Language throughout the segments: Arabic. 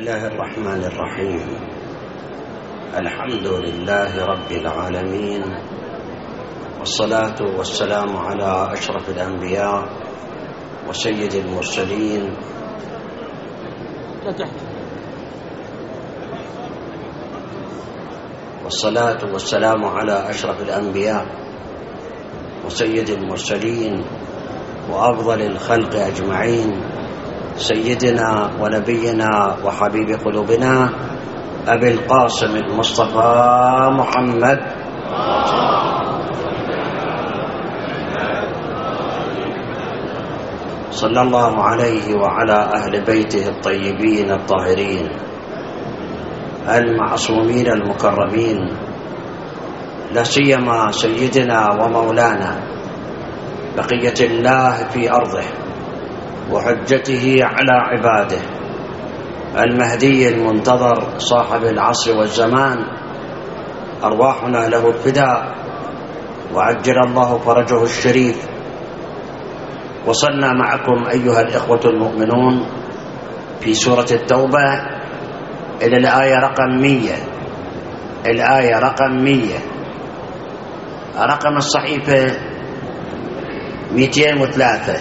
الله الرحمن الرحيم. الحمد لله رب العالمين، والصلاة والسلام على أشرف الأنبياء وسيد المرسلين والصلاة والسلام على أشرف الأنبياء وسيد المرسلين وأفضل الخلق أجمعين، سيدنا ونبينا وحبيب قلوبنا أبي القاسم المصطفى محمد صلى الله عليه وعلى أهل بيته الطيبين الطاهرين المعصومين المكرمين، لا سيما سيدنا ومولانا بقية الله في أرضه وحجته على عباده المهدي المنتظر صاحب العصر والزمان، أرواحنا له الفداء وعجل الله فرجه الشريف. وصلنا معكم أيها الإخوة المؤمنون في سورة التوبة إلى الآية رقم 100. الآية رقم 100، رقم الصحيفة 203،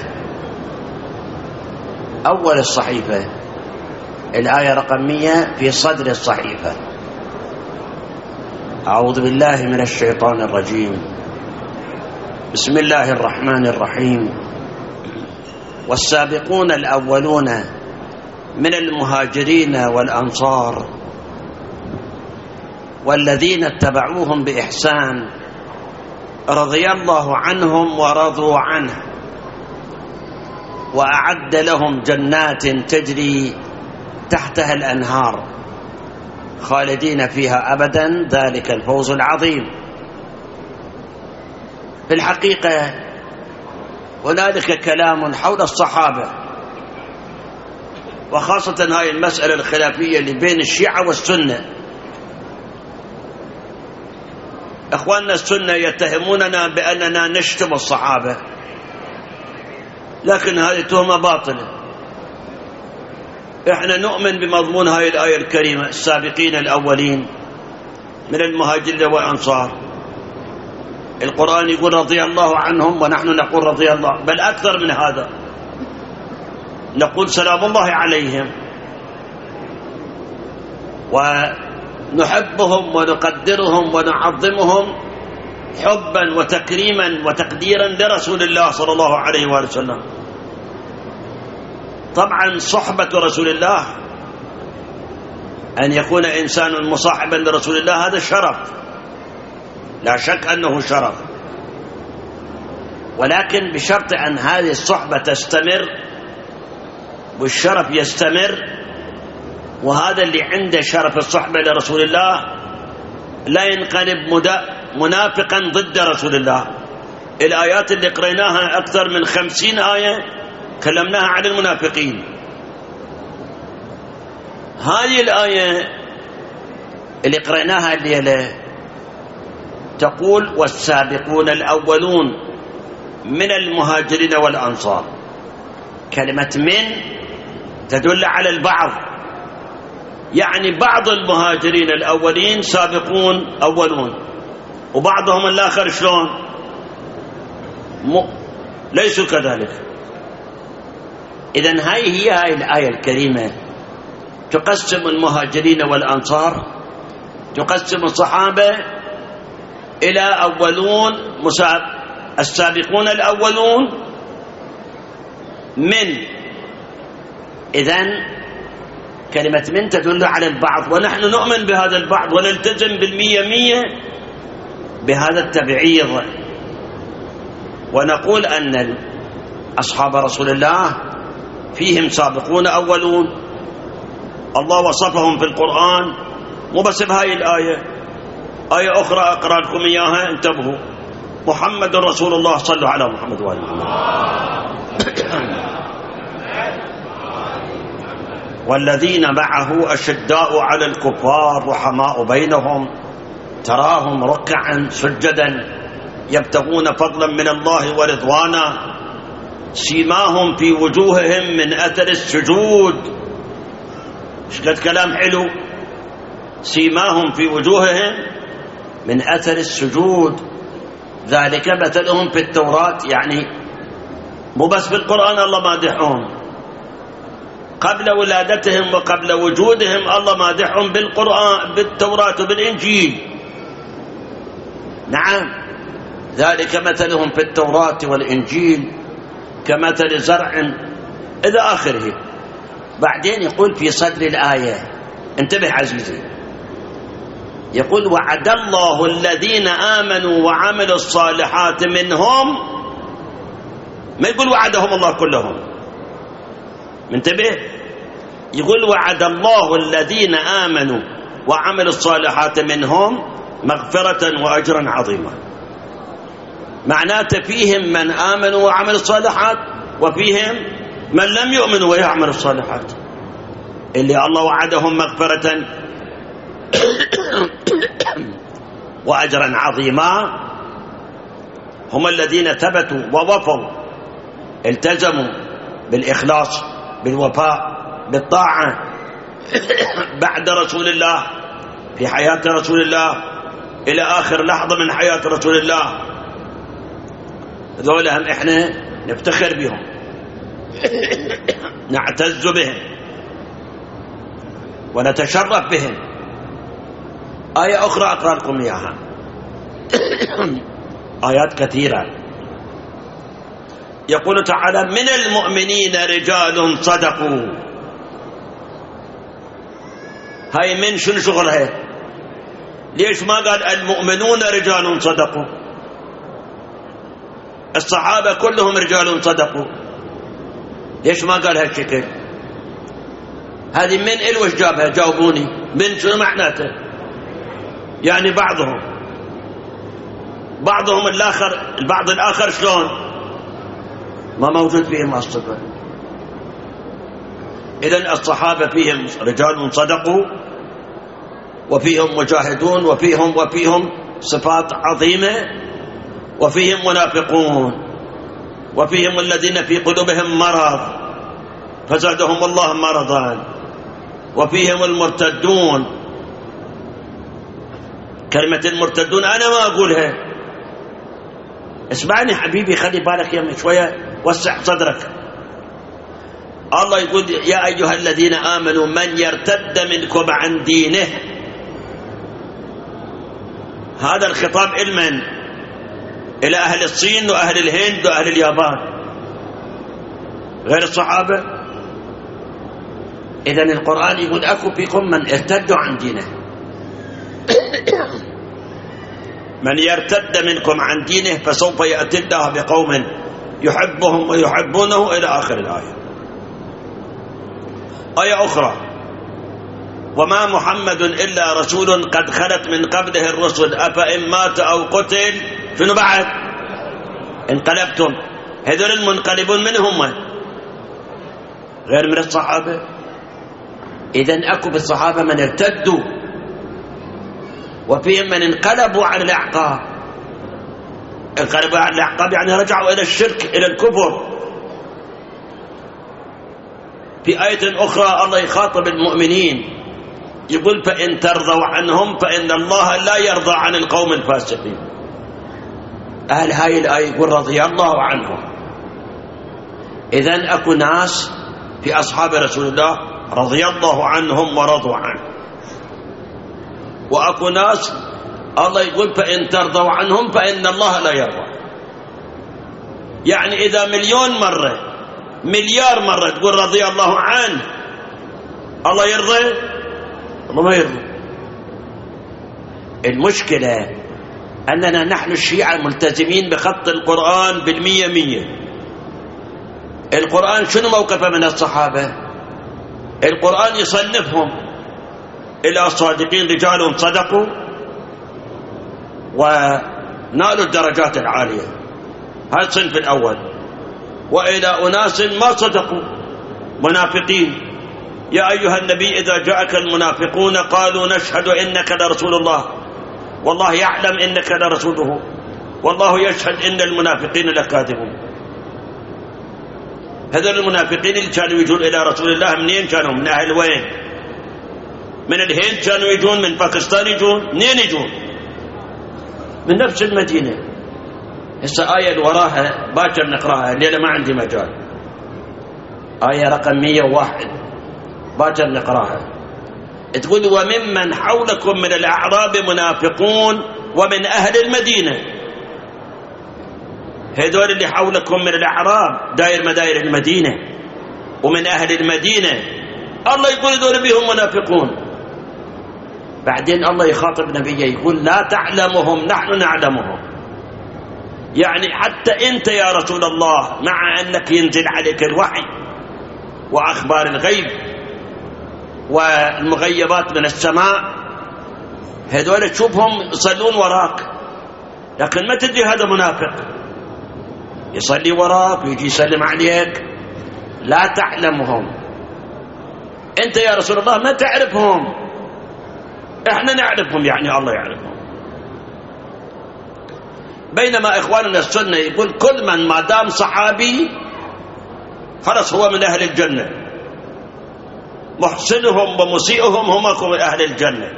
أول الصحيفة الآية رقم 100 في صدر الصحيفة. أعوذ بالله من الشيطان الرجيم، بسم الله الرحمن الرحيم. والسابقون الأولون من المهاجرين والأنصار والذين اتبعوهم بإحسان رضي الله عنهم ورضوا عنه وأعد لهم جنات تجري تحتها الأنهار خالدين فيها أبدا، ذلك الفوز العظيم. في الحقيقة هنالك كلام حول الصحابة، وخاصة هاي المسألة الخلافية اللي بين الشيعة والسنة. إخواننا السنة يتهموننا بأننا نشتم الصحابة، لكن هذه تهمة باطلة. إحنا نؤمن بمضمون هاي الآية الكريمة، السابقين الأولين من المهاجرين والأنصار. القرآن يقول رضي الله عنهم، ونحن نقول رضي الله، بل أكثر من هذا، نقول سلام الله عليهم، ونحبهم ونقدرهم ونعظمهم حبا وتكريما وتقديرا لرسول الله صلى الله عليه وآله وسلم. طبعا صحبة رسول الله، أن يكون إنسان مصاحبا لرسول الله، هذا شرف، لا شك أنه شرف، ولكن بشرط أن هذه الصحبة تستمر والشرف يستمر. وهذا اللي عنده شرف الصحبة لرسول الله لا ينقلب منافقا ضد رسول الله. الآيات اللي قريناها أكثر من 50 آية كلمناها عن المنافقين. هذه الآية اللي قريناها الليلة تقول والسابقون الأولون من المهاجرين والأنصار. كلمة من تدل على البعض، يعني بعض المهاجرين الأولين سابقون أولون، وبعضهم الآخر شلون ليسوا كذلك. إذن هاي الآية الكريمة تقسم المهاجرين والأنصار، تقسم الصحابة إلى أولون السابقون الأولون من. إذن كلمة من تدل على البعض، ونحن نؤمن بهذا البعض ونلتزم 100% بهذا التبعيض، ونقول أن أصحاب رسول الله فيهم سابقون أولون. الله وصفهم في القرآن، مو بس بهاي الآية، آية أخرى أقرأ لكم إياها، انتبهوا. محمد رسول الله، صلوا على محمد وآل محمد. والذين معه أشداء على الكفار رحماء بينهم تراهم ركعا سجدا يبتغون فضلا من الله ورضوانا سيماهم في وجوههم من أثر السجود شقد كلام حلو. سيماهم في وجوههم من أثر السجود، ذلك مثلهم في التوراة. يعني مو بس في القرآن الله مادحهم، قبل ولادتهم وقبل وجودهم الله مادحهم بالقرآن، بالتوراة وبالإنجيل. نعم، ذلك مثلهم في التوراة والإنجيل كمثل زرع إلى آخره. بعدين يقول في صدر الآية، انتبه عزيزي، يقول وعد الله الذين آمنوا وعملوا الصالحات منهم، ما يقول وعدهم الله كلهم، انتبه، يقول وعد الله الذين آمنوا وعملوا الصالحات منهم مغفرة وأجرا عظيما. معناته فيهم من آمنوا وعملوا الصالحات، وفيهم من لم يؤمنوا ويعملوا الصالحات. اللي الله وعدهم مغفرة وأجرا عظيما هم الذين ثبتوا ووفوا، التزموا بالإخلاص، بالوفاء، بالطاعة بعد رسول الله، في حياة رسول الله إلى آخر لحظة من حياة رسول الله. ذولهم إحنا نفتخر بهم، نعتز بهم ونتشرف بهم. آية أخرى أقرأ لكم إياها، آيات كثيرة. يقول تعالى من المؤمنين رجال صدقوا. هاي من شنو شغلها؟ ليش ما قال المؤمنون رجال صدقوا؟ الصحابة كلهم رجال صدقوا، ليش ما قال هالشكل؟ هذه من إلوش جابها؟ جاوبوني، من شنو معناته؟ يعني بعضهم الآخر، البعض الآخر شلون؟ ما موجود فيهم الصفة. إذن الصحابة فيهم رجال صدقوا، وفيهم مجاهدون، وفيهم صفات عظيمة، وفيهم منافقون، وفيهم الذين في قلوبهم مرض فزادهم الله مرضا، وفيهم المرتدون. كلمة المرتدون أنا ما أقولها، اسمعني حبيبي، خلي بالك يا شوية، وسع صدرك. الله يقول يا أيها الذين آمنوا من يرتد منكم عن دينه. هذا الخطاب إلمن؟ إلى أهل الصين وأهل الهند وأهل اليابان، غير الصحابة. إذن القرآن يقول أكو فيكم من ارتدوا عن دينه. من يرتد منكم عن دينه فسوف يأتي الله بقوم يحبهم ويحبونه إلى آخر الآية. آية أخرى وما محمد إلا رسول قد خلت من قبله الرسل أفإن مات أو قتل شنو بعد انقلبتم. هذول المنقلبون من هم؟ غير من الصحابة. إذن أكو بالصحابة من ارتدوا، وفيهم من انقلبوا عن الأعقاب. انقلبوا عن الأعقاب يعني رجعوا إلى الشرك، إلى الكفر. في آية أخرى الله يخاطب المؤمنين يقول فإن ترضوا عنهم فإن الله لا يرضى عن القوم الفاسقين. أهل هاي الآية يقول رضي الله عنهم. إذن أكو ناس في أصحاب رسول الله رضي الله عنهم ورضوا عنه، وأكو ناس الله يقول فإن ترضوا عنهم فإن الله لا يرضى. يعني إذا مليار مرة تقول رضي الله عنه، الله يرضى؟ الله ما يرضى. المشكلة أننا نحن الشيعة ملتزمين بخط القرآن بالمية. القرآن شنو موقفه من الصحابة؟ القرآن يصنفهم إلى الصادقين رجال صدقوا ونالوا الدرجات العالية، هذا الصنف الأول. وإلى أناس ما صدقوا، منافقين. يا أيها النبي إذا جاءك المنافقون قالوا نشهد إنك لرسول الله والله يعلم إنك لرسوله والله يشهد إن المنافقين لكاذبون. هذول المنافقين اللي كانوا يجون إلى رسول الله منين كانوا؟ من أهل وين؟ من الهند كانوا يجون، من باكستان يجون، منين يجون؟ من نفس المدينة. هسه آية وراها باكر نقراها، الليلة ما عندي مجال. آية رقم 101 باكر نقراها، تقول وممن حولكم من الأعراب منافقون ومن أهل المدينة. هذول اللي حولكم من الأعراب داير مداير المدينة ومن أهل المدينة، الله يقول هذول بهم منافقون. بعدين الله يخاطب نبيه يقول لا تعلمهم نحن نعلمهم. يعني حتى أنت يا رسول الله مع أنك ينزل عليك الوحي وأخبار الغيب والمغيبات من السماء، هذول تشوفهم يصلون وراك، لكن ما تدري هذا منافق يصلي وراك ويجي يسلم عليك. لا تعلمهم، أنت يا رسول الله ما تعرفهم، إحنا نعرفهم، يعني الله يعرفهم. بينما إخواننا السنة يقول كل من ما دام صحابي خلص هو من أهل الجنة، محسنهم ومسيئهم هم من أهل الجنة.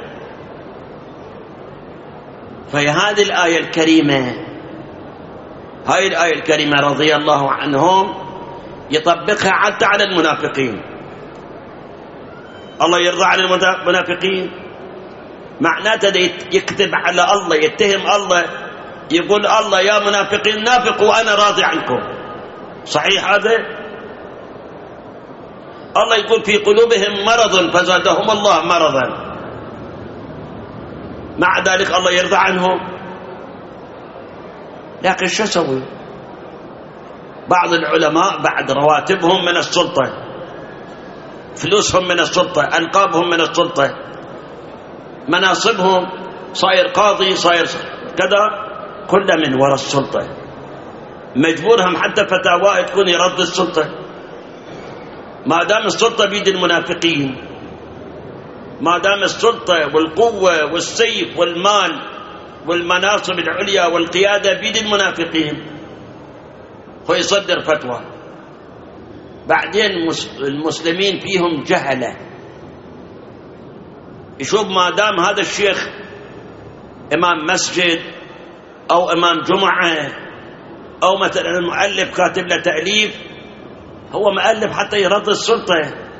فهي هذه الآية الكريمة، هاي الآية الكريمة رضي الله عنهم يطبقها حتى على المنافقين. الله يرضى عن المنافقين، معناته يكذب على الله، يتهم الله، يقول الله يا منافقين نافقوا وأنا راضي عنكم. صحيح هذا؟ الله يقول في قلوبهم مرض فزادهم الله مرضا، مع ذلك الله يرضى عنهم. لكن شو سوي؟ بعض العلماء بعد رواتبهم من السلطة، فلوسهم من السلطة، ألقابهم من السلطة، مناصبهم، صاير قاضي، صاير كذا، كله من وراء السلطة. مجبورهم حتى فتاوى تكون يرد السلطة. ما دام السلطة بيد المنافقين، ما دام السلطة والقوة والسيف والمال والمناصب العليا والقيادة بيد المنافقين، هو يصدر فتوى. بعدين المسلمين فيهم جهلة، يشوف ما دام هذا الشيخ إمام مسجد أو إمام جمعة أو مثلا المؤلف كاتب له تأليف، هو مؤلف حتى يرد السلطة.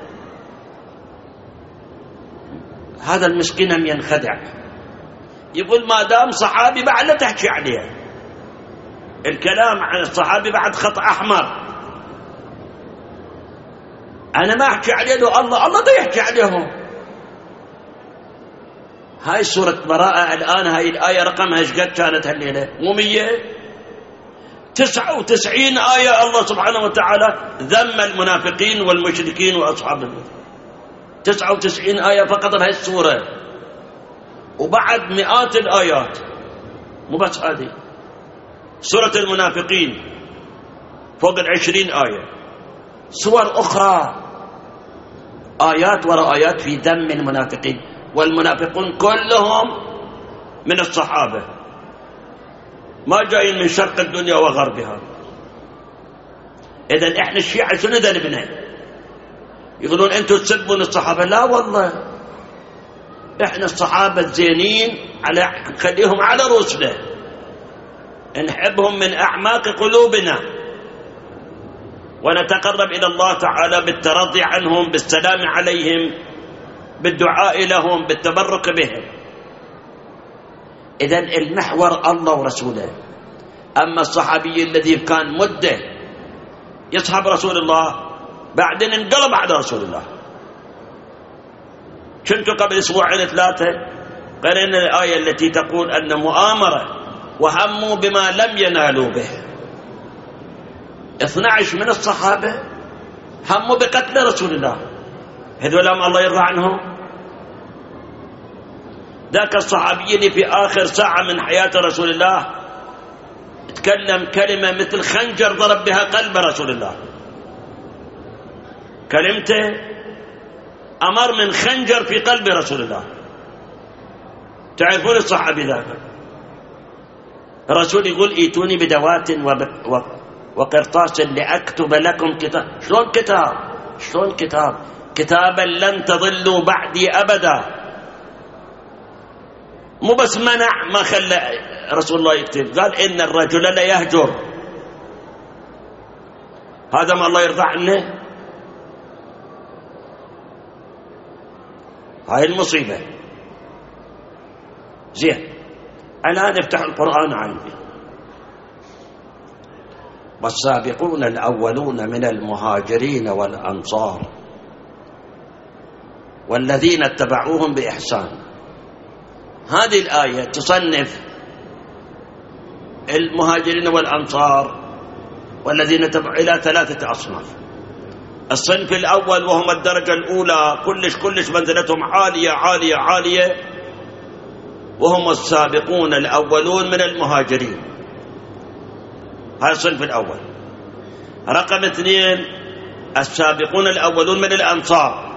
هذا المسكين ينخدع، يقول ما دام صحابي بعد لا تحكي عليه، الكلام عن الصحابي بعد خط أحمر، أنا ما أحكي عليه، الله ده يحكي عليهم. هاي سورة براءة الآن، هاي الآية رقمها ايش قد كانت هالليلة؟ مو 100، 99 آية الله سبحانه وتعالى ذم المنافقين والمشركين وأصحاب النار. 99 آية فقط بهاي السورة، وبعد مئات الآيات، مو بس هذه سورة المنافقين فوق 20 آية، سور أخرى آيات وراء آيات في ذم المنافقين. والمنافقون كلهم من الصحابة، ما جايين من شرق الدنيا وغربها. إذن إحنا الشيعة شنو ذنبنا؟ يقولون أنتم تسبون الصحابة. لا والله، إحنا الصحابة الزينين خليهم على رؤوسنا، نحبهم من أعماق قلوبنا، ونتقرب إلى الله تعالى بالترضي عنهم، بالسلام عليهم، بالدعاء لهم، بالتبرك بهم. إذن المحور الله ورسوله. أما الصحابي الذي كان مدة يصحب رسول الله بعدين انقلب على رسول الله. كنت قبل أسبوعين 3 قرأنا الآية التي تقول أن مؤامرة وهموا بما لم ينالوا به. 12 من الصحابة هموا بقتل رسول الله، هذول الله يرضى عنهم. ذاك الصحابي اللي في آخر ساعة من حياة رسول الله تكلم كلمة مثل خنجر ضرب بها قلب رسول الله، كلمته أمر من خنجر في قلب رسول الله. تعرفون الصحابي ذاك؟ الرسول يقول ائتوني بدوات وقرطاس لأكتب لكم كتاب. شلون كتاب؟ شلون كتاب؟ كتابا لن تضلوا بعدي أبدا مو بس منع ما خلى رسول الله يكتب، قال إن الرجل لا يهجر. هذا ما الله يرضى عنه. هاي المصيبة. زين، الآن نفتح القرآن عندي. والسابقون الأولون من المهاجرين والأنصار والذين اتبعوهم بإحسان. هذه الآية تصنف المهاجرين والأنصار والذين اتبعوا إلى 3 أصناف. الصنف الأول وهم الدرجة الأولى، كلش منزلتهم عالية عالية عالية، وهم السابقون الأولون من المهاجرين. هذا الصنف الأول. رقم 2 السابقون الأولون من الأنصار.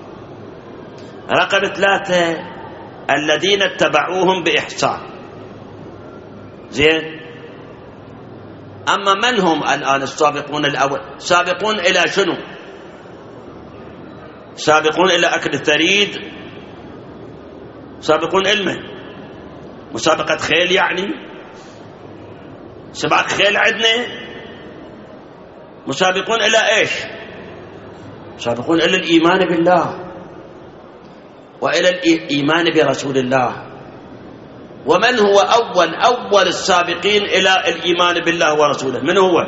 رقم 3 الذين اتبعوهم بإحسان. زين، أما من هم الآن السابقون الأول؟ سابقون إلى شنو؟ سابقون إلى أكل الثريد، سابقون علمه، مسابقة خيل، يعني سباق خيل عندنا. مسابقون إلى إيش؟ سابقون إلى الإيمان بالله وإلى الإيمان برسول الله. ومن هو أول السابقين إلى الإيمان بالله ورسوله؟ من هو؟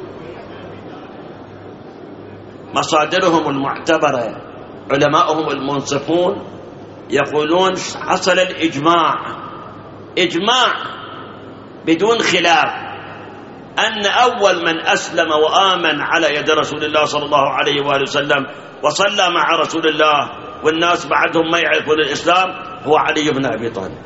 مصادرهم المعتبرة، علماؤهم المنصفون يقولون حصل الإجماع، إجماع بدون خلاف، أن أول من أسلم وآمن على يد رسول الله صلى الله عليه وآله وسلم وصلى مع رسول الله والناس بعدهم ما يعرفون الإسلام هو علي بن أبي طالب.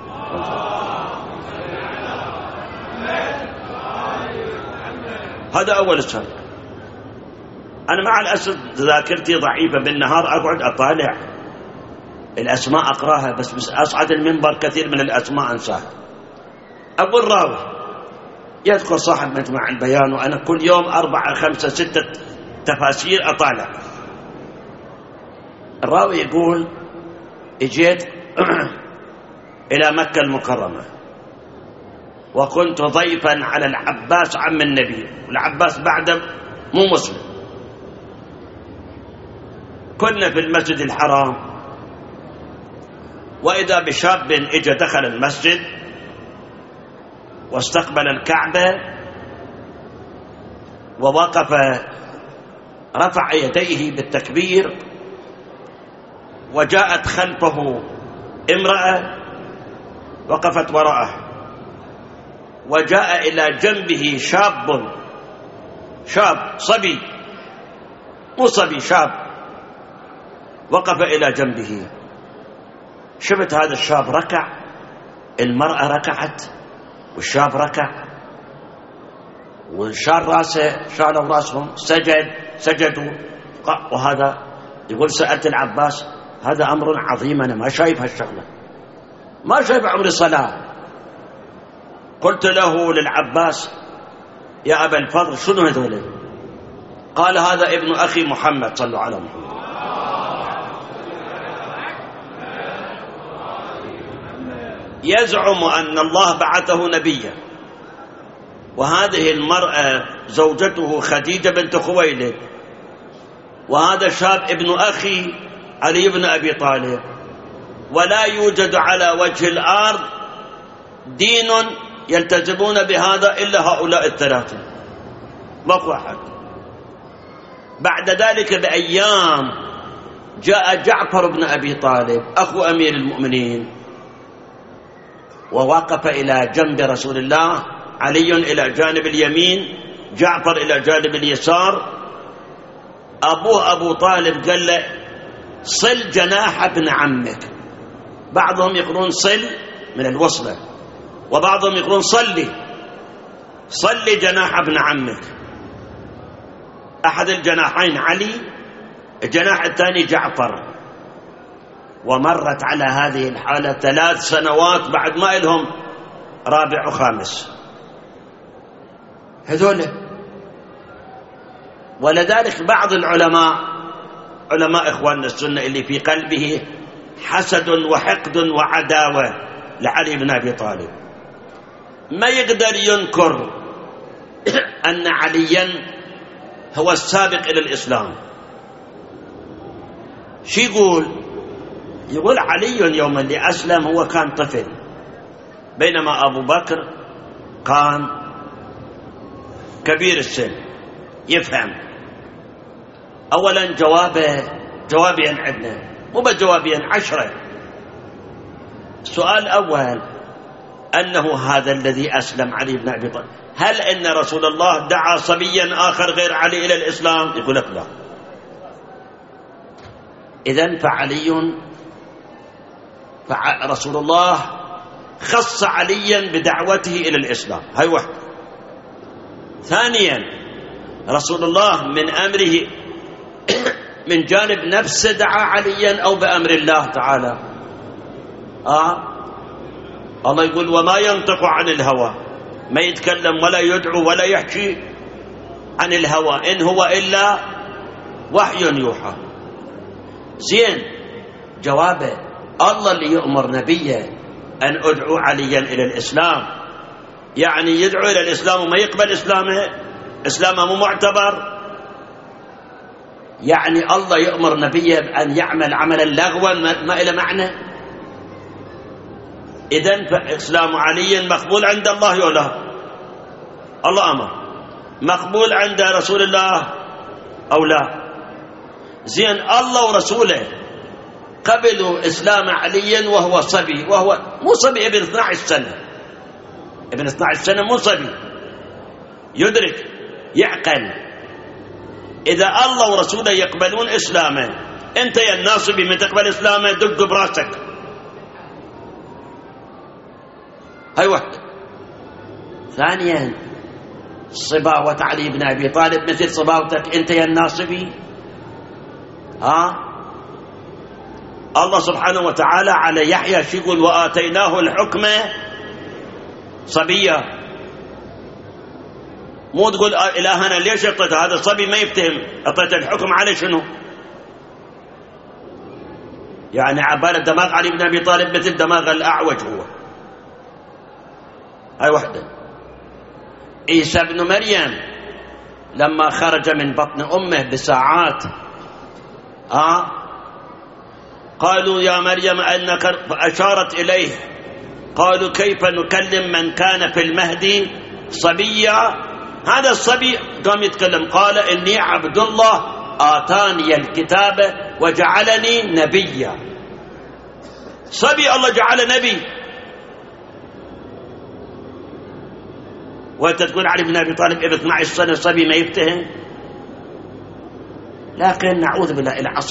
هذا أول السابق. أنا مع الأسف ذاكرتي ضعيفة، بالنهار أقعد أطالع الأسماء أقراها، بس أصعد المنبر كثير من الأسماء أنساها. أقول راوي يذكر صاحب مجمع البيان، وأنا كل يوم 4 5 6 تفاسير أطالع. الراوي يقول اجيت إلى مكة المكرمة وكنت ضيفا على العباس عم النبي، والعباس بعده مو مسلم. كنا في المسجد الحرام، وإذا بشاب اجى دخل المسجد واستقبل الكعبة ووقف، رفع يديه بالتكبير، وجاءت خلفه امرأة وقفت وراءه، وجاء إلى جنبه شاب صبي، مو صبي، شاب، وقف إلى جنبه. شفت هذا الشاب ركع، المرأة ركعت، والشاب ركع، والشاب راسه شالوا راسهم، سجدوا. وهذا يقول سألت العباس هذا أمر عظيم، أنا ما شايف هالشغلة، ما شايف عمري صلاة. قلت له للعباس يا أبا الفضل شنو هذول؟ قال هذا ابن أخي محمد، صلوا على محمد. يزعم أن الله بعثه نبيا، وهذه المرأة زوجته خديجة بنت خويلد، وهذا شاب ابن أخي علي بن أبي طالب، ولا يوجد على وجه الأرض دين يلتزمون بهذا إلا هؤلاء الثلاثة، ماكو أحد. بعد ذلك بأيام جاء جعفر بن أبي طالب أخو أمير المؤمنين، ووقف إلى جنب رسول الله، علي إلى جانب اليمين، جعفر إلى جانب اليسار. أبوه أبو طالب قال له صل جناح ابن عمك. بعضهم يقولون صل من الوصلة، وبعضهم يقولون صلي جناح ابن عمك. أحد الجناحين علي، الجناح الثاني جعفر. ومرت على هذه الحالة 3 سنوات بعد ما إلهم رابع وخامس هذول. ولذلك بعض العلماء، علماء إخواننا السنة، اللي في قلبه حسد وحقد وعداوة لعلي بن أبي طالب، ما يقدر ينكر أن عليا هو السابق إلى الإسلام. شو يقول علي يوم اللي أسلم هو كان طفل، بينما أبو بكر كان كبير السن يفهم. أولا جوابين عندنا، مو بجوابين 10. السؤال الأول أنه هذا الذي أسلم علي بن أبي طالب، هل أن رسول الله دعا صبيا آخر غير علي إلى الإسلام؟ يقول لك لا. إذن رسول الله خص عليا بدعوته إلى الإسلام، هاي واحد. ثانيا رسول الله من أمره من جانب نفسه دعا عليا أو بأمر الله تعالى؟ الله يقول وما ينطق عن الهوى، ما يتكلم ولا يدعو ولا يحكي عن الهوى، إن هو إلا وحي يوحى. زين، جوابه الله اللي يؤمر نبيه أن أدعو عليا إلى الإسلام، يعني يدعو إلى الإسلام وما يقبل إسلامه مو معتبر. يعني الله يؤمر نبيه أن يعمل عملا لغوا ما إلى معنى. إذن فإسلام علي مقبول عند الله ولا الله أمر، مقبول عند رسول الله أو لا؟ زين، الله ورسوله قبلوا إسلام علي وهو صبي، وهو مو صبي، ابن 12 سنة، ابن 12 سنة مو صبي، يدرك يعقل. إذا الله ورسوله يقبلون إسلامه، أنت يا الناصبي من تقبل إسلامه دق براسك. هاي واحدة. ثانيا صباوة علي بن أبي طالب مثل صباوتك أنت يا الناصبي. الله سبحانه وتعالى على يحيى شو يقول؟ وآتيناه الحكم صبيا. مو تقول إلهنا ليش أعطيت هذا الصبي ما يفتهم، أعطيت الحكم على شنو؟ يعني عبالة دماغ علي بن أبي طالب مثل دماغ الأعوج هو. هاي واحدة. عيسى بن مريم لما خرج من بطن أمه بساعات قالوا يا مريم أنك، فأشارت إليه، قالوا كيف نكلم من كان في المهدي صبيا؟ هذا الصبي قام يتكلم، قال إني عبد الله آتاني الكتاب وجعلني نبيا. صبي الله جعل نبي، وانت تقول علي بن أبي طالب ابن 12 سنة صبي ما يفتهم؟ لكن نعوذ بالله،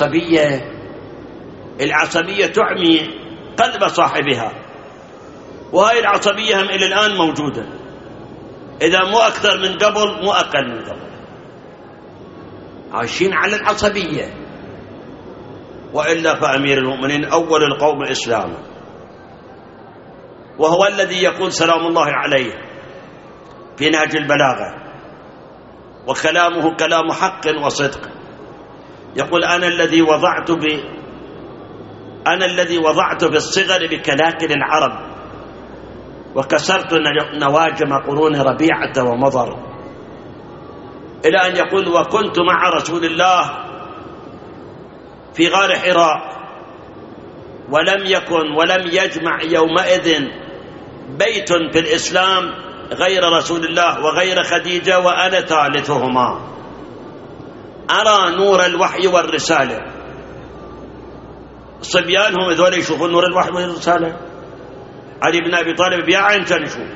العصبية تعمي قلب صاحبها، وهاي العصبية هم إلى الآن موجودة، إذا مو أكثر من قبل مو أقل من قبل، عايشين على العصبية. وإلا فأمير المؤمنين أول القوم إسلاما، وهو الذي يقول سلام الله عليه في نهج البلاغة، وكلامه كلام حق وصدق، يقول أنا الذي وضعت بالصغر بكلاكل العرب، وكسرت نواجم قرون ربيعة ومضر، إلى أن يقول وكنت مع رسول الله في غار حراء، ولم يجمع يومئذ بيت في الإسلام غير رسول الله وغير خديجة وأنا ثالثهما، أرى نور الوحي والرسالة. صبيانهم ذول يشوفون نور الوحي والرسالة، علي بن أبي طالب بيعين كان يشوف،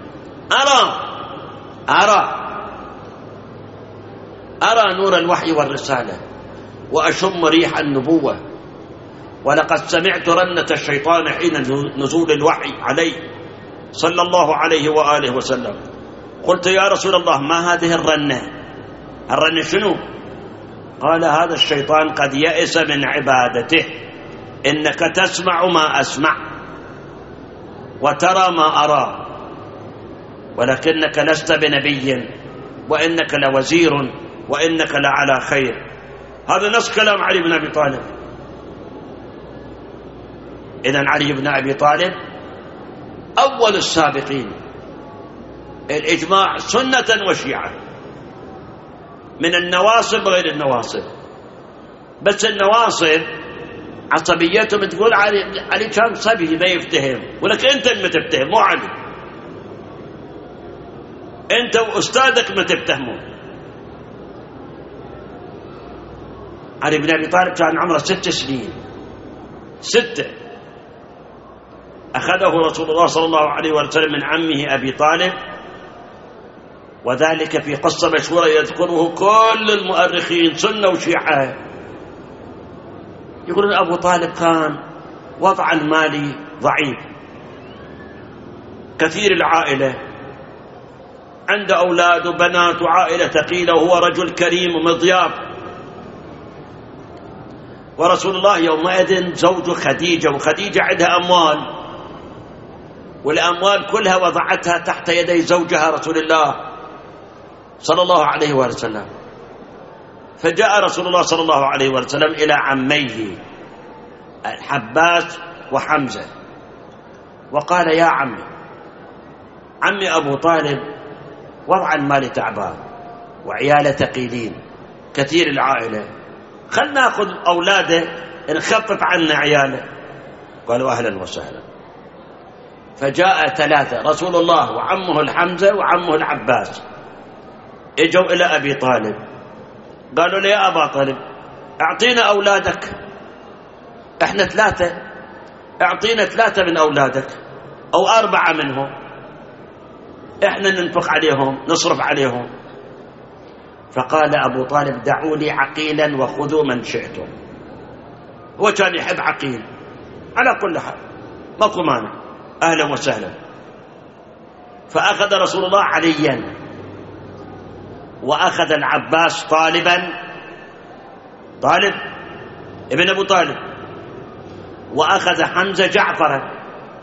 أرى نور الوحي والرسالة وأشم ريح النبوة، ولقد سمعت رنة الشيطان حين نزول الوحي عليه صلى الله عليه وآله وسلم. قلت يا رسول الله ما هذه الرنة شنو؟ قال هذا الشيطان قد يئس من عبادته، إنك تسمع ما أسمع وترى ما أرى، ولكنك لست بنبي، وإنك لوزير، وإنك لعلى خير. هذا نص كلام علي بن أبي طالب. إذن علي بن أبي طالب أول السابقين الإجماع سنة وشيعة، من النواصب غير النواصب. بس النواصب عصبيتهم تقول علي كان صبي ما يفتهم، ولك أنت اللي ما تفتهم مو علي، أنت وأستاذك ما تفتهمون. علي بن أبي طالب كان عمره 6 سنين، 6 أخذه رسول الله صلى الله عليه وسلم من عمه أبي طالب، وذلك في قصة مشهورة يذكره كل المؤرخين سنة وشيعة. يقولون أبو طالب كان وضع المالي ضعيف، كثير العائلة، عنده أولاد وبنات وعائلة ثقيلة، وهو رجل كريم ومضياف. ورسول الله يومئذ زوج خديجة، وخديجة عندها أموال، والأموال كلها وضعتها تحت يدي زوجها رسول الله صلى الله عليه وسلم. فجاء رسول الله صلى الله عليه وسلم إلى عميه العباس وحمزة وقال: يا عمي أبو طالب وضع المال تعبان وعياله ثقيلين، كثير العائلة، خلنا ناخذ أولاده نخفف عنا عياله. قالوا: أهلا وسهلا. فجاء 3، رسول الله وعمه الحمزة وعمه العباس، اجوا إلى أبي طالب قالوا له: يا أبا طالب أعطينا أولادك، إحنا 3، أعطينا 3 من أولادك أو 4 منهم، إحنا ننفق عليهم نصرف عليهم. فقال أبو طالب: دعوا لي عقيلا وخذوا من شئتم. هو كان يحب عقيل على كل حال، ماكو مانع، أهلا وسهلا. فأخذ رسول الله عليا، وأخذ العباس طالب ابن أبو طالب، وأخذ حمزة جعفرا.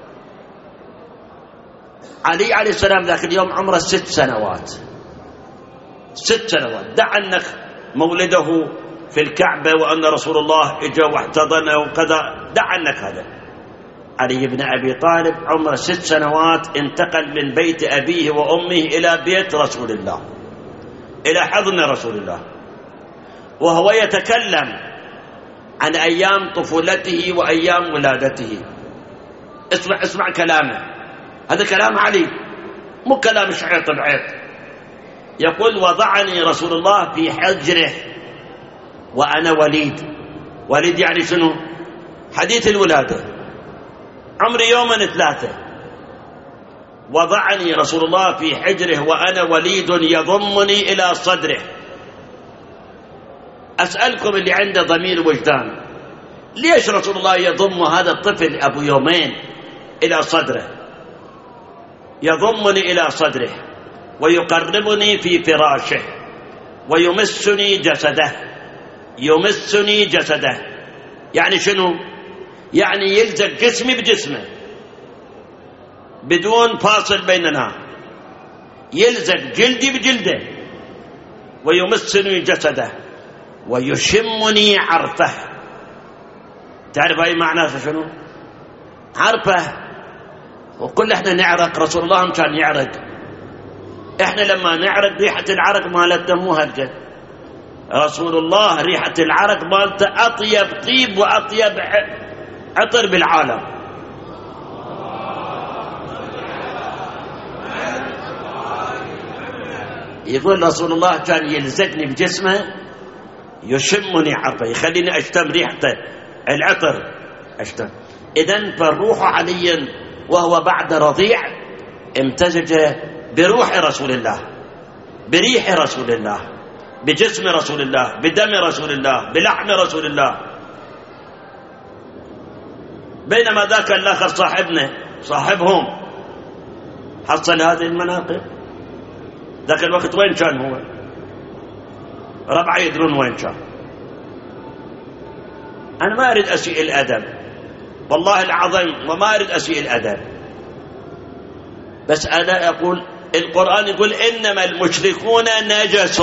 علي عليه السلام ذاك اليوم عمره 6 سنوات، 6 سنوات. دع أنك مولده في الكعبة وأن رسول الله اجا واحتضنه وكذا، دع أنك هذا. علي بن أبي طالب عمره 6 سنوات انتقل من بيت أبيه وأمه إلى بيت رسول الله، إلى حضن رسول الله، وهو يتكلم عن أيام طفولته وأيام ولادته. اسمع كلامه، هذا كلام علي مو كلام شعيط بعيط. يقول: وضعني رسول الله في حجره وأنا وليد يعني شنو؟ حديث الولادة، عمري 2 3. وضعني رسول الله في حجره وأنا وليد يضمني إلى صدره. أسألكم اللي عنده ضمير وجدان، ليش رسول الله يضم هذا الطفل أبو 2 إلى صدره؟ يضمني إلى صدره ويقربني في فراشه ويمسني جسده. يعني شنو؟ يعني يلزق جسمي بجسمه بدون فاصل بيننا، يلزق جلدي بجلده، ويمسني جسده ويشمني عرفه. تعرف أي معناه شنو؟ عرفه. وكل احنا نعرق، رسول الله كان يعرق، احنا لما نعرق ريحة العرق مالتنا مو هالقد. رسول الله ريحة العرق مالته أطيب طيب وأطيب عطر بالعالم. يقول رسول الله كان يلزقني بجسمه، يشمني عرفه، يخليني أشتم ريحته العطر أشتم. إذن فالروح عليا وهو بعد رضيع امتزج بروح رسول الله، بريح رسول الله، بجسم رسول الله، بدم رسول الله، بلحم رسول الله. بينما ذاك الآخر صاحبهم حصل هذه المناقب. ذاك الوقت وين كان هو؟ ربعه يدرون وين كان. أنا ما أريد أسيء الأدب والله العظيم، وما أريد أسيء الأدب، بس أنا أقول القرآن يقول: إنما المشركون نجس.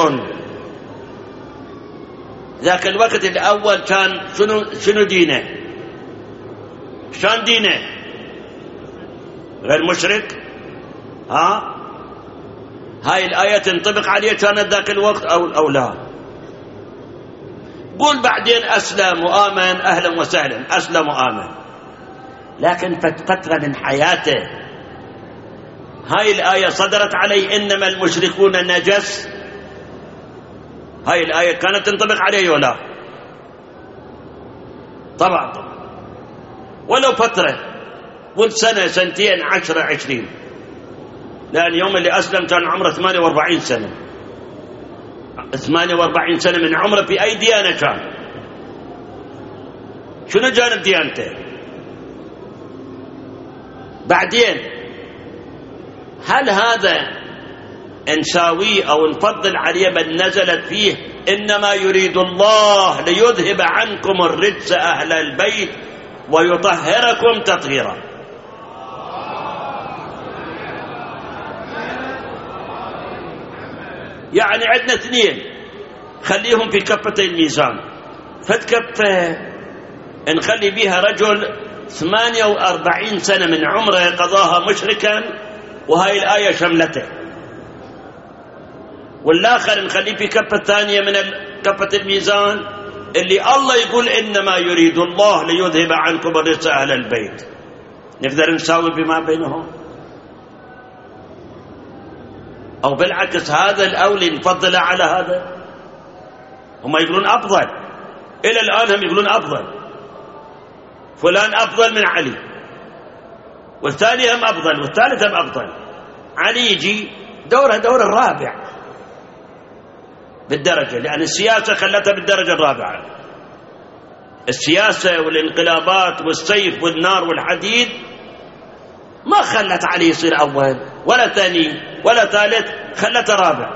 ذاك الوقت الأول كان شنو دينه؟ شان دينه غير مشرك. هاي الآية تنطبق عليه كانت ذاك الوقت أو لا؟ قول بعدين أسلم وآمن، أهلا وسهلا، أسلم وآمن، لكن فترة من حياته هاي الآية صدرت عليه إنما المشركون نجس، هاي الآية كانت تنطبق عليه ولا؟ طبعا ولو فترة، والسنة سنتين 10 20، لأن يوم اللي أسلم كان عمره 48 سنة، 48 سنة من عمره في أي ديانة كان؟ شنو جانب ديانته؟ بعدين هل هذا نساويه أو نفضل عليه من نزلت فيه إنما يريد الله ليذهب عنكم الرجس أهل البيت ويطهركم تطهيرا؟ يعني عندنا اثنين خليهم في كفتي الميزان، فتكفة نخلي بيها رجل 48 سنة من عمره قضاها مشركا وهاي الآية شملته، والآخر نخليه في كفة ثانية من كفة الميزان اللي الله يقول إنما يريد الله ليذهب عنكم الرجس أهل البيت. نقدر نساوي بما بينهم؟ أو بالعكس هذا الأولي نفضل على هذا؟ هم يقولون أفضل، إلى الآن هم يقولون أفضل، فلان أفضل من علي، والثاني هم أفضل، والثالث هم أفضل. علي يجي دوره دور الرابع بالدرجة، لأن السياسة خلتها بالدرجة الرابعة، السياسة والانقلابات والسيف والنار والحديد ما خلت علي يصير أول ولا ثاني ولا ثالث، خلته رابع.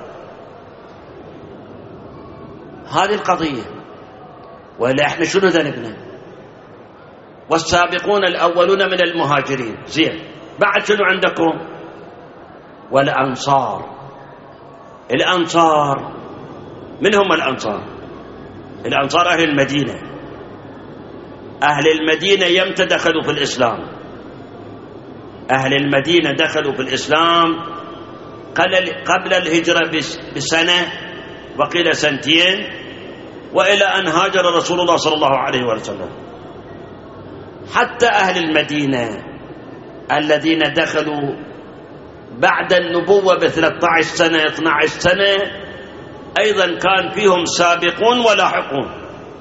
هذه القضية. ولا احنا شنو ذنبنا؟ والسابقون الأولون من المهاجرين، زين، بعد شنو عندكم؟ والأنصار. الأنصار من هم الأنصار؟ الأنصار أهل المدينة. أهل المدينة يمتى دخلوا في الإسلام؟ أهل المدينة دخلوا في الإسلام قبل الهجرة بسنة وقيل سنتين، وإلى أن هاجر رسول الله صلى الله عليه وسلم. حتى أهل المدينة الذين دخلوا بعد النبوة ب13 سنة 12 سنة أيضا كان فيهم سابقون ولاحقون.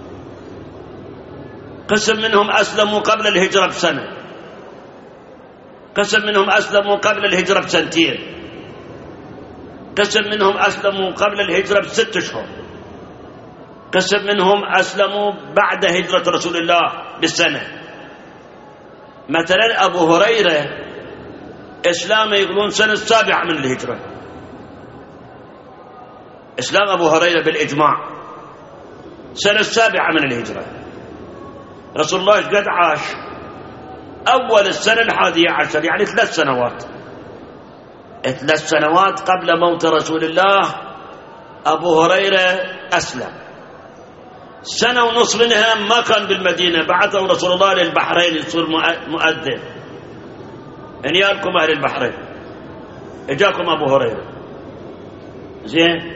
قسم منهم أسلموا قبل الهجرة بسنة، قسم منهم أسلموا قبل الهجرة بسنتين، قسم منهم أسلموا قبل الهجرة ب6 أشهر، قسم منهم أسلموا بعد هجرة رسول الله بسنة. مثلا أبو هريرة إسلامه يقولون سنة 7 من الهجرة، إسلام أبو هريرة بالإجماع سنة 7 من الهجرة. رسول الله قد عاش أول السنة 11، يعني 3 سنوات، 3 سنوات قبل موت رسول الله أبو هريرة أسلم. 1.5 سنة منها ما كان بالمدينة، بعثه رسول الله للبحرين يصير مؤذن. انيالكم أهل البحرين، اجاكم أبو هريرة، زين،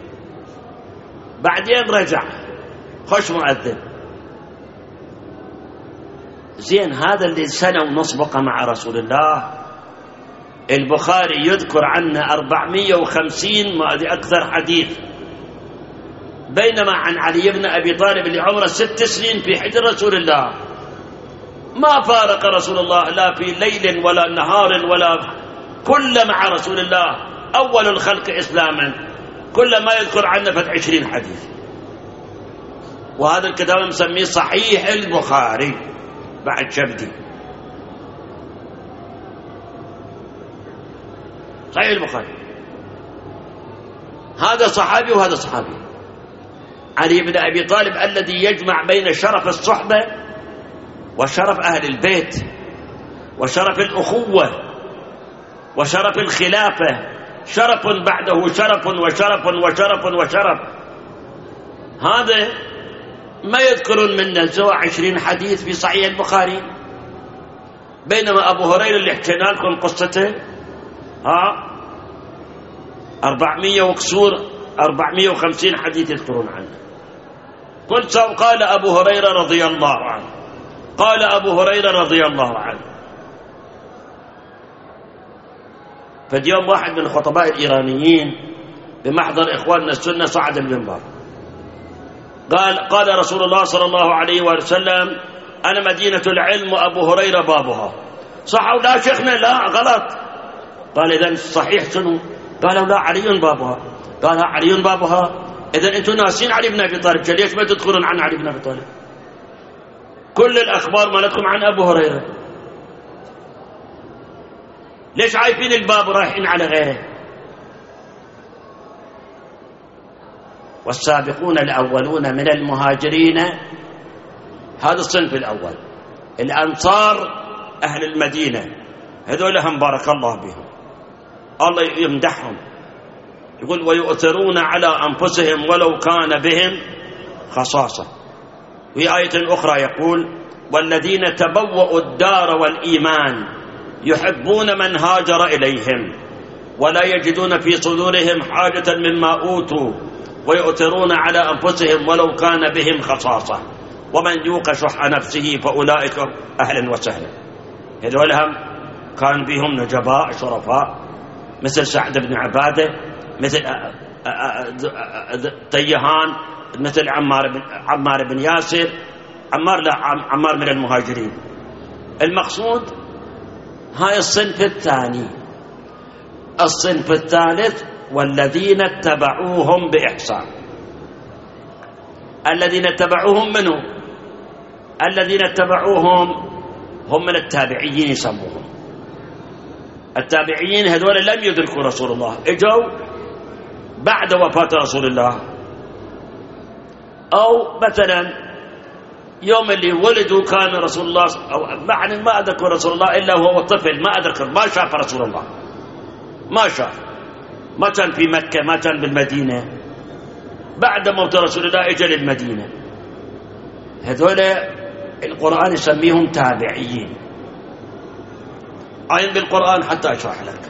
بعدين رجع خش مؤذن، زين. هذا اللي 1.5 سنة بقى مع رسول الله. البخاري يذكر عنه 450 ما أدري أكثر حديث، بينما عن علي بن أبي طالب اللي عمره 6 سنين في حجر رسول الله ما فارق رسول الله لا في ليل ولا نهار ولا، كل مع رسول الله أول الخلق إسلاما، كل ما يذكر عنه 20 حديث. وهذا الكتاب مسميه صحيح البخاري بعد شبدي، صحيح البخاري. هذا صحابي وهذا صحابي. علي بن أبي طالب الذي يجمع بين شرف الصحبة وشرف أهل البيت وشرف الأخوة وشرف الخلافة، شرف بعده شرف وشرف وشرف وشرف. هذا ما يذكرون منه سوى 20 حديث في صحيح البخاري، بينما أبو هريرة اللي حكينا لكم قصته 400 وكسور 450 حديث يذكرون عنه. قال أبو هريرة رضي الله عنه، قال أبو هريرة رضي الله عنه. فاليوم واحد من الخطباء الإيرانيين بمحضر إخواننا السنة صعد المنبر قال رسول الله صلى الله عليه وسلم: أنا مدينة العلم وأبو هريرة بابها. صح أو لا شيخنا؟ لا، غلط. قال: إذن صحيح شنو؟ قالوا: لا، علي بابها. قال: علي بابها؟ إذن أنتم ناسين علي بن أبي طالب، ليش ما تذكرون عن علي بن أبي طالب؟ كل الأخبار مالتكم عن أبو هريرة، ليش عايفين الباب رايحين على غيره؟ والسابقون الأولون من المهاجرين، هذا الصنف الأول، الأنصار أهل المدينة، هذول هم بارك الله بهم، الله يمدحهم، يقول: ويؤثرون على أنفسهم ولو كان بهم خصاصة. في آية أخرى يقول: والذين تبوأوا الدار والإيمان يحبون من هاجر إليهم ولا يجدون في صدورهم حاجة مما أوتوا ويؤثرون على أنفسهم ولو كان بهم خصاصة ومن يوق شح نفسه فأولئك أهلا وسهلا. هذول هم كان بهم نجباء شرفاء، مثل سعد بن عبادة، مثل تيهان، مثل عمار بن ياسر. عمار من المهاجرين. المقصود هاي الصنف الثاني. الصنف الثالث: والذين اتبعوهم بإحسان. الذين اتبعوهم منه؟ الذين اتبعوهم هم من التابعيين يسموهم. التابعيين هذول لم يدركوا رسول الله، اجوا بعد وفاة رسول الله، أو مثلا يوم اللي ولدوا كان رسول الله، أو معنى ما أدركوا رسول الله إلا وهو طفل، ما أدرك، ما شاف رسول الله، ما شاف، ما كان في مكة، ما كان بالمدينة. بعد موت رسول الله اجى للمدينة. هذول القرآن يسميهم تابعيين. عين بالقرآن حتى أشرح لك.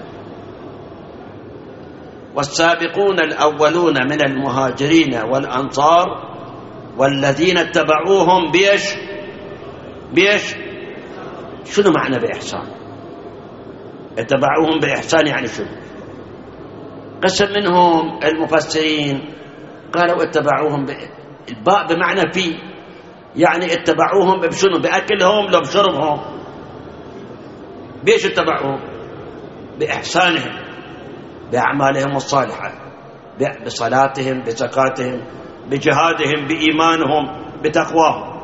والسابقون الأولون من المهاجرين والأنصار والذين اتبعوهم بيش شنو معنى بإحسان؟ اتبعوهم بإحسان يعني شنو؟ قسم منهم المفسرين قالوا اتبعوهم الباء بمعنى في، يعني اتبعوهم بشنو؟ بأكلهم لو بشربهم. بيش اتبعوهم؟ بإحسانهم، بأعمالهم الصالحة، بصلاتهم، بزكاتهم، بجهادهم، بإيمانهم، بتقواهم.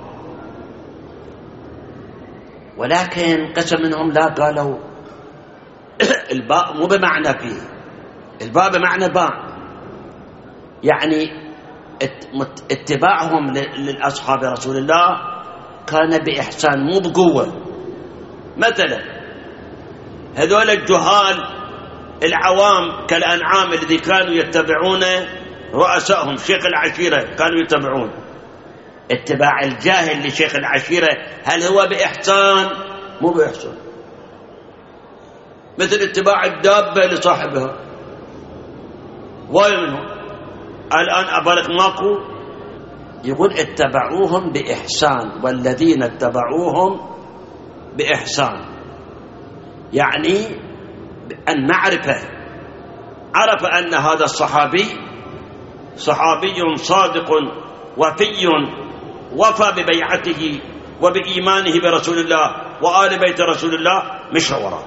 ولكن قسم منهم لا، قالوا الباء مو بمعنى فيه، الباء بمعنى باء، يعني اتباعهم للأصحاب رسول الله كان بإحسان مو بقوة. مثلا هذول الجهال العوام كالأنعام الذي كانوا يتبعون رؤسائهم، شيخ العشيرة كانوا يتبعون. اتباع الجاهل لشيخ العشيرة هل هو بإحسان؟ مو بإحسان. مثل اتباع الدابة لصاحبها، واي منهم الآن أبالك ماكو. يقول اتبعوهم بإحسان، والذين اتبعوهم بإحسان، يعني المعرفة، عرف أن هذا الصحابي صحابي صادق وفي وفى ببيعته وبإيمانه برسول الله وآل بيت رسول الله، مش وراء.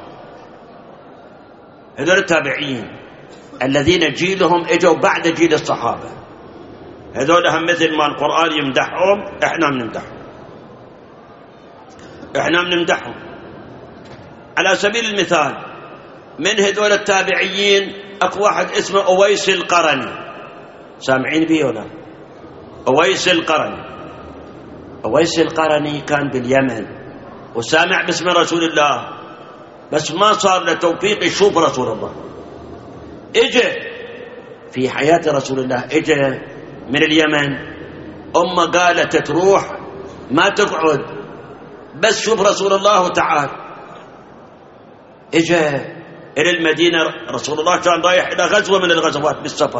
هذول التابعين الذين جيلهم اجوا بعد جيل الصحابة، هذول هم مثل ما القرآن يمدحهم احنا بنمدحهم. على سبيل المثال من هذول التابعيين اكو واحد اسمه أويس القرني، سامعين بيه ولا؟ أويس القرني كان باليمن وسامع باسم رسول الله، بس ما صار له توفيق يشوف رسول الله. اجى في حياة رسول الله، اجى من اليمن، أمه قالت تروح ما تقعد، بس شوف رسول الله وتعال. اجى إلى المدينة، رسول الله كان رايح إلى غزوة من الغزوات بالسفر،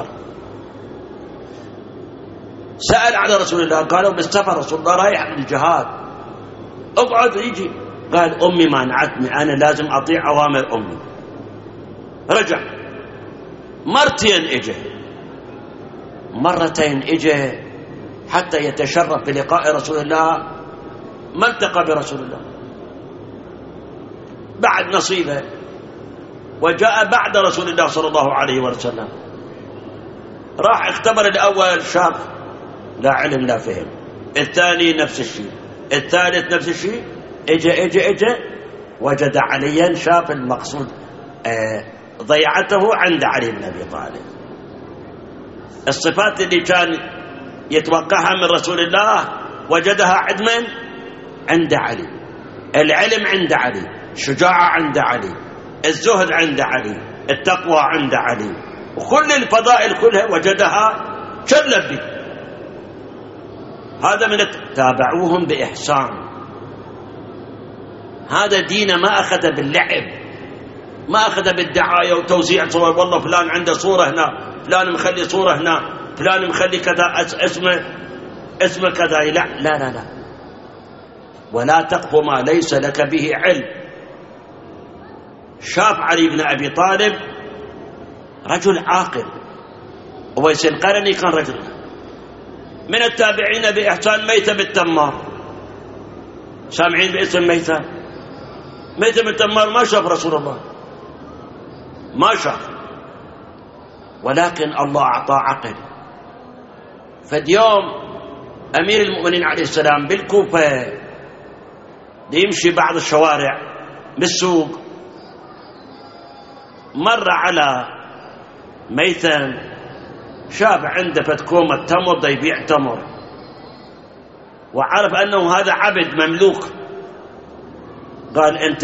سأل على رسول الله، قالوا بالسفر رسول الله رايح للجهاد، اقعد يجي. قال أمي مانعتني، أنا لازم أطيع أوامر أمي. رجع مرتين، اجى مرتين، اجى حتى يتشرف بلقاء رسول الله، ما التقى برسول الله بعد نصيبه، وجاء بعد رسول الله صلى الله عليه وسلم. راح اختبر الأول شاب لا علم لا فهم، الثاني نفس الشيء، الثالث نفس الشيء، اجى وجد عليا، شاف المقصود ضيعته عند علي بن أبي طالب. الصفات اللي كان يتوقعها من رسول الله وجدها عند من؟ عند علي. العلم عند علي، الشجاعة عند علي، الزهد عند علي، التقوى عند علي، وكل الفضائل كلها وجدها شلب به. هذا من تابعوهم بإحسان. هذا دين ما أخذ باللعب، ما أخذ بالدعاية وتوزيع صور، والله فلان عنده صورة هنا، فلان مخلي صورة هنا، فلان مخلي كذا اسمه كذا. لا لا لا لا، ولا تقف ما ليس لك به علم. شاف علي بن أبي طالب رجل عاقل، وويس القرني كان رجل من التابعين بإحسان. ميثم التمار، سامعين باسم ميثم؟ ميثم التمار ما شاف رسول الله، ما شاف، ولكن الله أعطاه عقل. فاليوم أمير المؤمنين عليه السلام بالكوفة يمشي بعض الشوارع بالسوق، مر على ميثم، شاف عنده فتكومة تمر دا يبيع تمر، وعرف أنه هذا عبد مملوك. قال أنت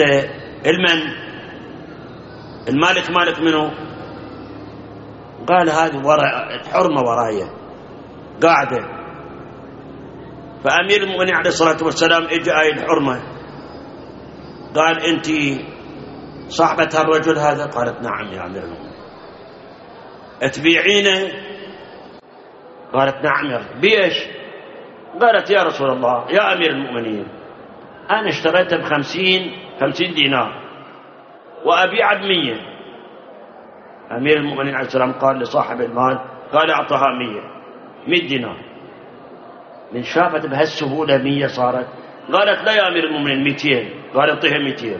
المالك مالك منه؟ قال هذه الحرمة ورايا قاعدة. فأمير المؤمنين عليه الصلاة والسلام اجى آي الحرمة، قال أنت صاحبة الرجل هذا؟ قالت نعم يا أمير المؤمنين. تبيعينه؟ قالت نعم يا رسول. بيش؟ قالت يا رسول الله يا أمير المؤمنين أنا اشتريته ب50 دينار وأبيع ب100. أمير المؤمنين عليه السلام قال لصاحب المال، قال أعطها 100 دينار. من شافت بهالسهولة 100 صارت. قالت لا يا أمير المؤمنين 200. قال اعطيها 200.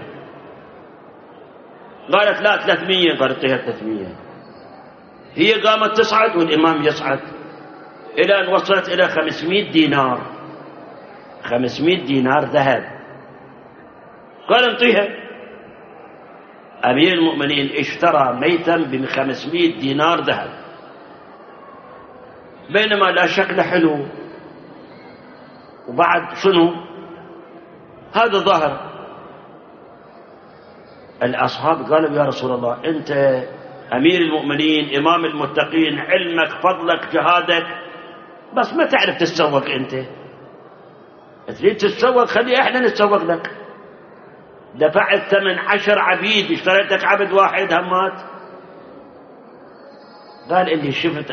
قالت لا 300. قال اعطيها 300. هي قامت تصعد والإمام يصعد إلى أن وصلت إلى 500 دينار. 500 دينار ذهب. قال انطيها. أمير المؤمنين اشترى ميثم ب500 دينار ذهب، بينما لا شكل حلو، وبعد شنو هذا ظهر. الأصحاب قالوا يا رسول الله أنت أمير المؤمنين إمام المتقين، علمك فضلك جهادك، بس ما تعرف تتسوق. أنت تريد تتسوق، خلي إحنا نتسوق لك. دفعت ثمن 10 عبيد، اشتريتك عبد واحد همات. قال اللي شفت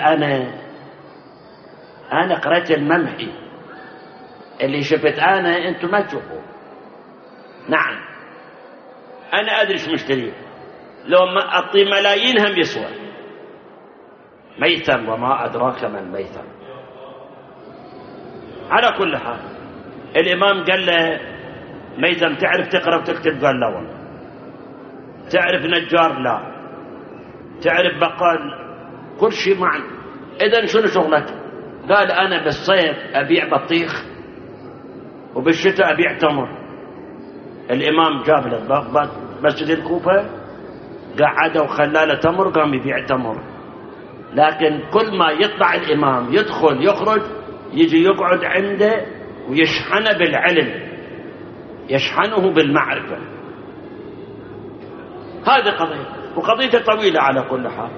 أنا قرأت الممحي، اللي شفت أنتم ما تشوفوا. نعم أنا أدري شو مشتريه، لو ما أعطي ملايين هم يسوى. ميثم وما أدراك من ميثم. على كل حال الإمام قال له ميثم تعرف تقرأ وتكتب؟ قال لا والله. تعرف نجار؟ لا. تعرف بقال؟ كل شيء معي. إذن شنو شغلك؟ قال أنا بالصيف أبيع بطيخ وبالشتاء أبيع تمر. الإمام جاب له مسجد الكوفة، قعده وخلاله تمر، قام يبيع تمر. لكن كل ما يطلع الإمام يدخل يخرج يجي يقعد عنده ويشحنه بالعلم، يشحنه بالمعرفة. هذه قضية، وقضية طويلة على كل حال.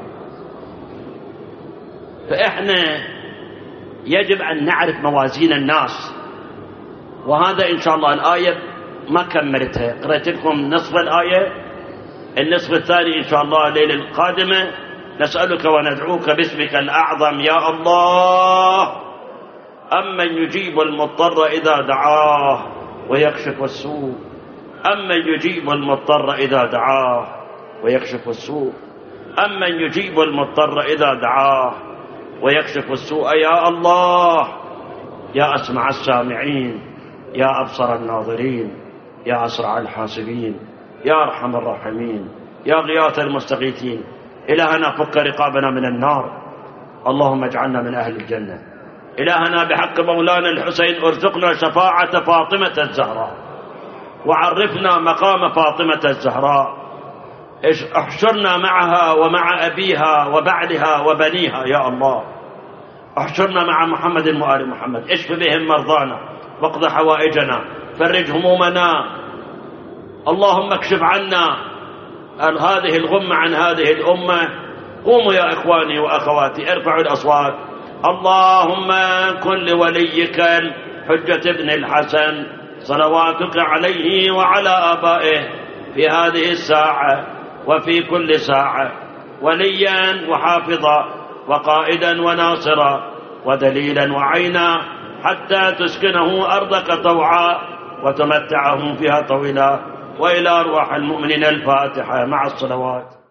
فإحنا يجب أن نعرف موازين الناس، وهذا إن شاء الله الآية ما كملتها، قرأت لكم نصف الآية النصف الثاني إن شاء الله الليلة القادمة نسألك وندعوك باسمك الأعظم يا الله أمن يجيب المضطر إذا دعاه ويكشف السوء، أمن يجيب المضطر إذا دعاه ويكشف السوء، أمن يجيب المضطر إذا دعاه ويكشف السوء يا الله، يا أسمع السامعين، يا أبصر الناظرين، يا أسرع الحاسبين، يا أرحم الراحمين، يا غياث المستغيثين. إلهنا فك رقابنا من النار، اللهم اجعلنا من أهل الجنة. إلهنا بحق مولانا الحسين ارزقنا شفاعة فاطمة الزهراء، وعرفنا مقام فاطمة الزهراء، احشرنا معها ومع أبيها وبعلها وبنيها يا الله، احشرنا مع محمد وآل محمد، اشف بهم مرضانا واقض حوائجنا، فرج همومنا، اللهم اكشف عنا هذه الغمة عن هذه الأمة. قوموا يا إخواني وأخواتي ارفعوا الأصوات. اللهم كن لوليك الحجة ابن الحسن صلواتك عليه وعلى آبائه في هذه الساعة وفي كل ساعة وليا وحافظا وقائدا وناصرا ودليلا وعينا، حتى تسكنه أرضك طوعا وتمتعهم فيها طويلا. وإلى أرواح المؤمنين الفاتحة مع الصلوات.